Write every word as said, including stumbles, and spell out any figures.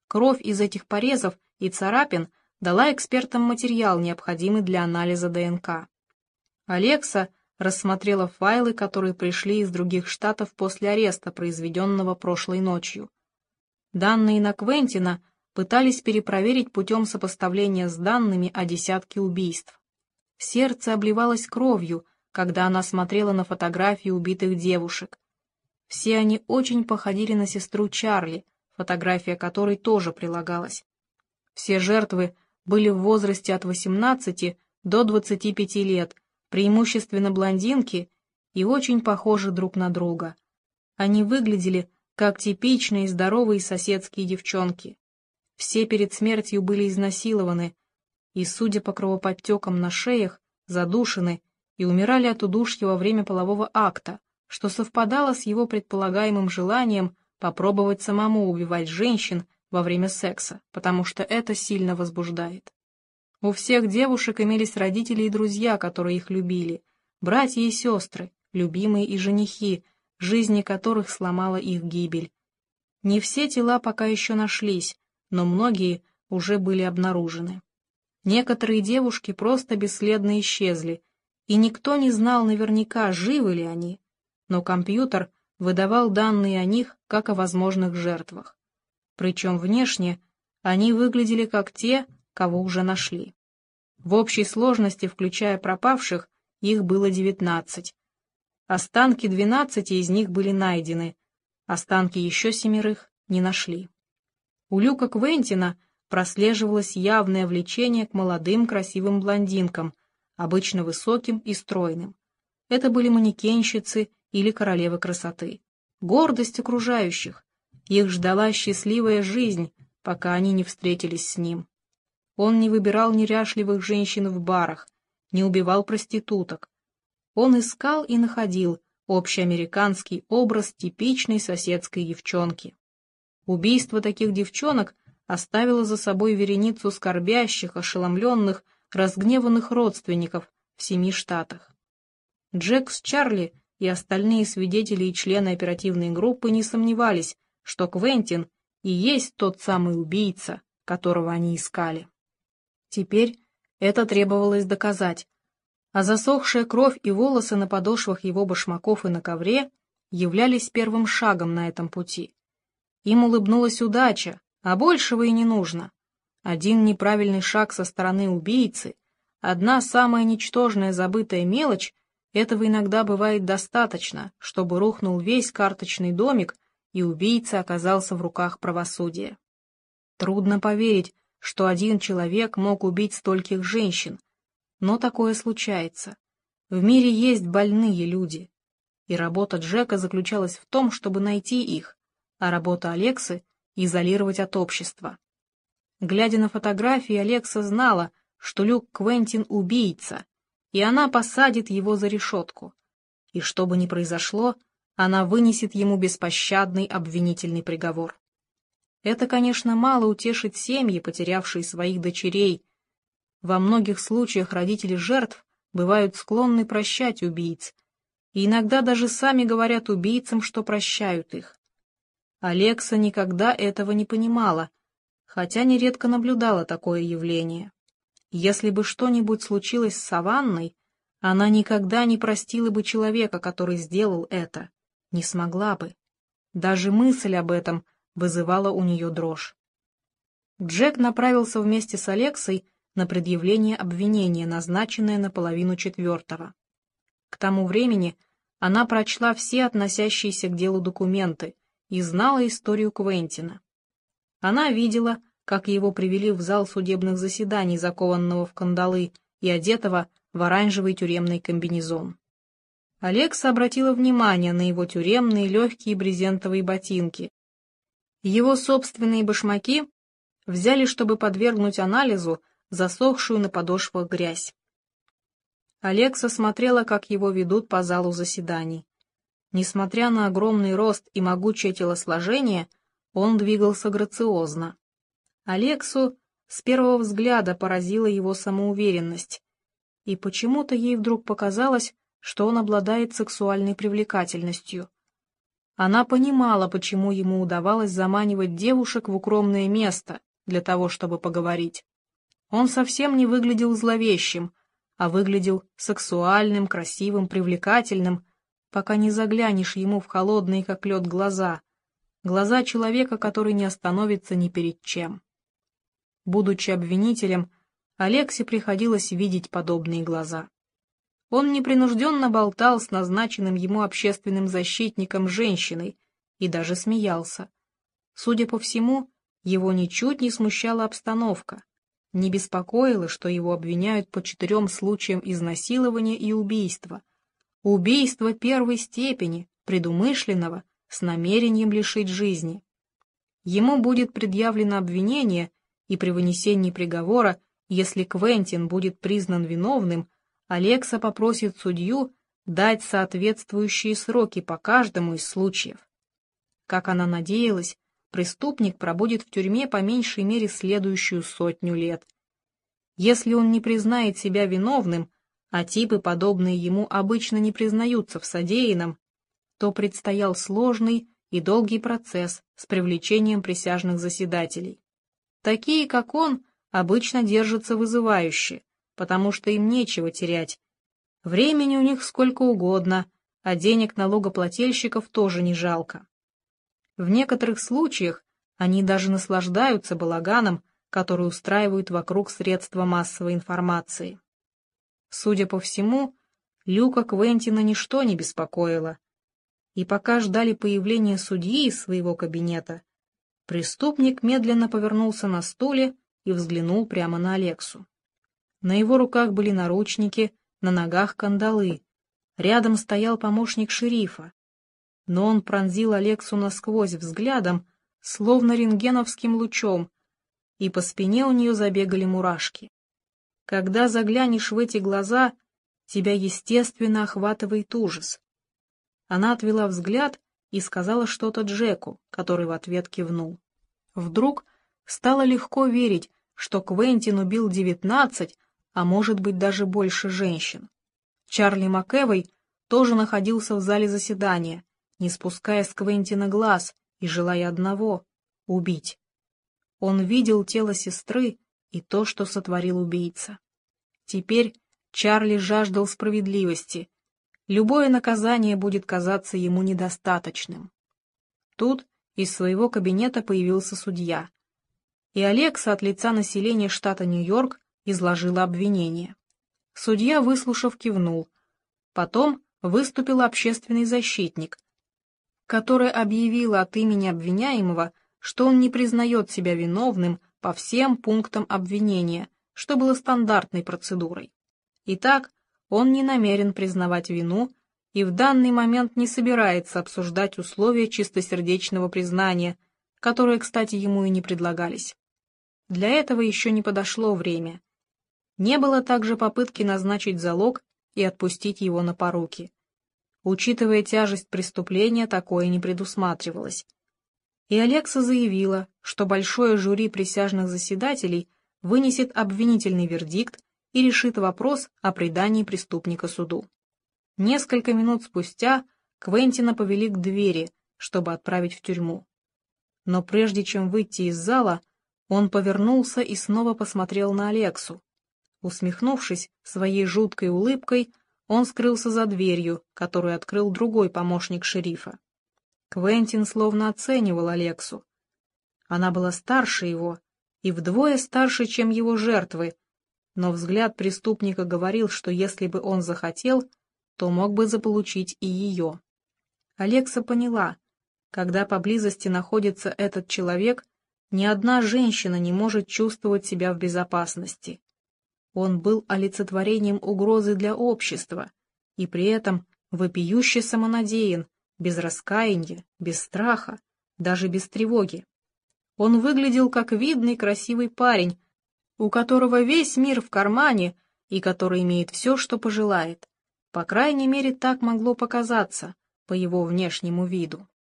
Кровь из этих порезов и царапин дала экспертам материал, необходимый для анализа ДНК. Алекса рассмотрела файлы, которые пришли из других штатов после ареста, произведенного прошлой ночью. Данные на Квентина пытались перепроверить путем сопоставления с данными о десятке убийств. Сердце обливалось кровью, когда она смотрела на фотографии убитых девушек. Все они очень походили на сестру Чарли, фотография которой тоже прилагалась. Все жертвы были в возрасте от восемнадцати до двадцати пяти лет, преимущественно блондинки, и очень похожи друг на друга. Они выглядели как типичные здоровые соседские девчонки. Все перед смертью были изнасилованы, и, судя по кровоподтекам на шеях, задушены и умирали от удушья во время полового акта, что совпадало с его предполагаемым желанием попробовать самому убивать женщин во время секса, потому что это сильно возбуждает. У всех девушек имелись родители и друзья, которые их любили, братья и сестры, любимые и женихи, жизни которых сломала их гибель. Не все тела пока еще нашлись, но многие уже были обнаружены. Некоторые девушки просто бесследно исчезли, и никто не знал наверняка, живы ли они, но компьютер выдавал данные о них как о возможных жертвах. Причем внешне они выглядели как те, кого уже нашли. В общей сложности, включая пропавших, их было девятнадцать. Останки двенадцати из них были найдены, останки еще семерых не нашли. У Люка Квентина прослеживалось явное влечение к молодым красивым блондинкам, обычно высоким и стройным. Это были манекенщицы или королевы красоты. Гордость окружающих. Их ждала счастливая жизнь, пока они не встретились с ним. Он не выбирал неряшливых женщин в барах, не убивал проституток. Он искал и находил общеамериканский образ типичной соседской девчонки. Убийство таких девчонок оставило за собой вереницу скорбящих, ошеломленных, разгневанных родственников в семи штатах. Джек с Чарли и остальные свидетели и члены оперативной группы не сомневались, что Квентин и есть тот самый убийца, которого они искали. Теперь это требовалось доказать, а засохшая кровь и волосы на подошвах его башмаков и на ковре являлись первым шагом на этом пути. Им улыбнулась удача, а большего и не нужно. Один неправильный шаг со стороны убийцы, одна самая ничтожная забытая мелочь, этого иногда бывает достаточно, чтобы рухнул весь карточный домик, и убийца оказался в руках правосудия. Трудно поверить, что один человек мог убить стольких женщин, но такое случается. В мире есть больные люди, и работа Джека заключалась в том, чтобы найти их, а работа Алексы — изолировать от общества. Глядя на фотографии, Алекса знала, что Люк Квентин — убийца, и она посадит его за решетку. И что бы ни произошло, она вынесет ему беспощадный обвинительный приговор. Это, конечно, мало утешит семьи, потерявшие своих дочерей. Во многих случаях родители жертв бывают склонны прощать убийц, и иногда даже сами говорят убийцам, что прощают их. Алекса никогда этого не понимала, хотя нередко наблюдала такое явление. Если бы что-нибудь случилось с Саванной, она никогда не простила бы человека, который сделал это, не смогла бы. Даже мысль об этом вызывала у нее дрожь. Джек направился вместе с Алексой на предъявление обвинения, назначенное на половину четвертого. К тому времени она прочла все относящиеся к делу документы и знала историю Квентина. Она видела, как его привели в зал судебных заседаний, закованного в кандалы и одетого в оранжевый тюремный комбинезон. Алекса обратила внимание на его тюремные легкие брезентовые ботинки. Его собственные башмаки взяли, чтобы подвергнуть анализу засохшую на подошвах грязь. Алекса смотрела, как его ведут по залу заседаний. Несмотря на огромный рост и могучее телосложение, он двигался грациозно. Алексу с первого взгляда поразила его самоуверенность, и почему-то ей вдруг показалось, что он обладает сексуальной привлекательностью. Она понимала, почему ему удавалось заманивать девушек в укромное место для того, чтобы поговорить. Он совсем не выглядел зловещим, а выглядел сексуальным, красивым, привлекательным, пока не заглянешь ему в холодные, как лед, глаза, глаза человека, который не остановится ни перед чем. Будучи обвинителем, Алексе приходилось видеть подобные глаза. Он непринужденно болтал с назначенным ему общественным защитником женщиной и даже смеялся. Судя по всему, его ничуть не смущала обстановка, не беспокоило, что его обвиняют по четырем случаям изнасилования и убийства. Убийство первой степени, предумышленного, с намерением лишить жизни. Ему будет предъявлено обвинение, и при вынесении приговора, если Квентин будет признан виновным, Алекса попросит судью дать соответствующие сроки по каждому из случаев. Как она надеялась, преступник пробудет в тюрьме по меньшей мере следующую сотню лет. Если он не признает себя виновным, а типы, подобные ему, обычно не признаются в содеянном, то предстоял сложный и долгий процесс с привлечением присяжных заседателей. Такие, как он, обычно держатся вызывающе, потому что им нечего терять. Времени у них сколько угодно, а денег налогоплательщиков тоже не жалко. В некоторых случаях они даже наслаждаются балаганом, который устраивают вокруг средства массовой информации. Судя по всему, Люка Квентина ничто не беспокоило, и пока ждали появления судьи из своего кабинета, преступник медленно повернулся на стуле и взглянул прямо на Алексу. На его руках были наручники, на ногах кандалы, рядом стоял помощник шерифа, но он пронзил Алексу насквозь взглядом, словно рентгеновским лучом, и по спине у нее забегали мурашки. Когда заглянешь в эти глаза, тебя естественно охватывает ужас. Она отвела взгляд и сказала что-то Джеку, который в ответ кивнул. Вдруг стало легко верить, что Квентин убил девятнадцать, а может быть даже больше женщин. Чарли МакЭвой тоже находился в зале заседания, не спуская с Квентина глаз и желая одного — убить. Он видел тело сестры и то, что сотворил убийца. Теперь Чарли жаждал справедливости. Любое наказание будет казаться ему недостаточным. Тут из своего кабинета появился судья, и Алекса от лица населения штата Нью-Йорк изложила обвинение. Судья, выслушав, кивнул. Потом выступил общественный защитник, который объявил от имени обвиняемого, что он не признает себя виновным по всем пунктам обвинения, что было стандартной процедурой. Итак, он не намерен признавать вину и в данный момент не собирается обсуждать условия чистосердечного признания, которые, кстати, ему и не предлагались. Для этого еще не подошло время. Не было также попытки назначить залог и отпустить его на поруки. Учитывая тяжесть преступления, такое не предусматривалось. И Алекса заявила, что большое жюри присяжных заседателей вынесет обвинительный вердикт и решит вопрос о предании преступника суду. Несколько минут спустя Квентина повели к двери, чтобы отправить в тюрьму. Но прежде чем выйти из зала, он повернулся и снова посмотрел на Алексу. Усмехнувшись своей жуткой улыбкой, он скрылся за дверью, которую открыл другой помощник шерифа. Квентин словно оценивал Алексу. Она была старше его, и вдвое старше, чем его жертвы, но взгляд преступника говорил, что если бы он захотел, то мог бы заполучить и ее. Алекса поняла, когда поблизости находится этот человек, ни одна женщина не может чувствовать себя в безопасности. Он был олицетворением угрозы для общества, и при этом вопиюще самонадеян, без раскаяния, без страха, даже без тревоги. Он выглядел как видный красивый парень, у которого весь мир в кармане и который имеет все, что пожелает. По крайней мере, так могло показаться по его внешнему виду.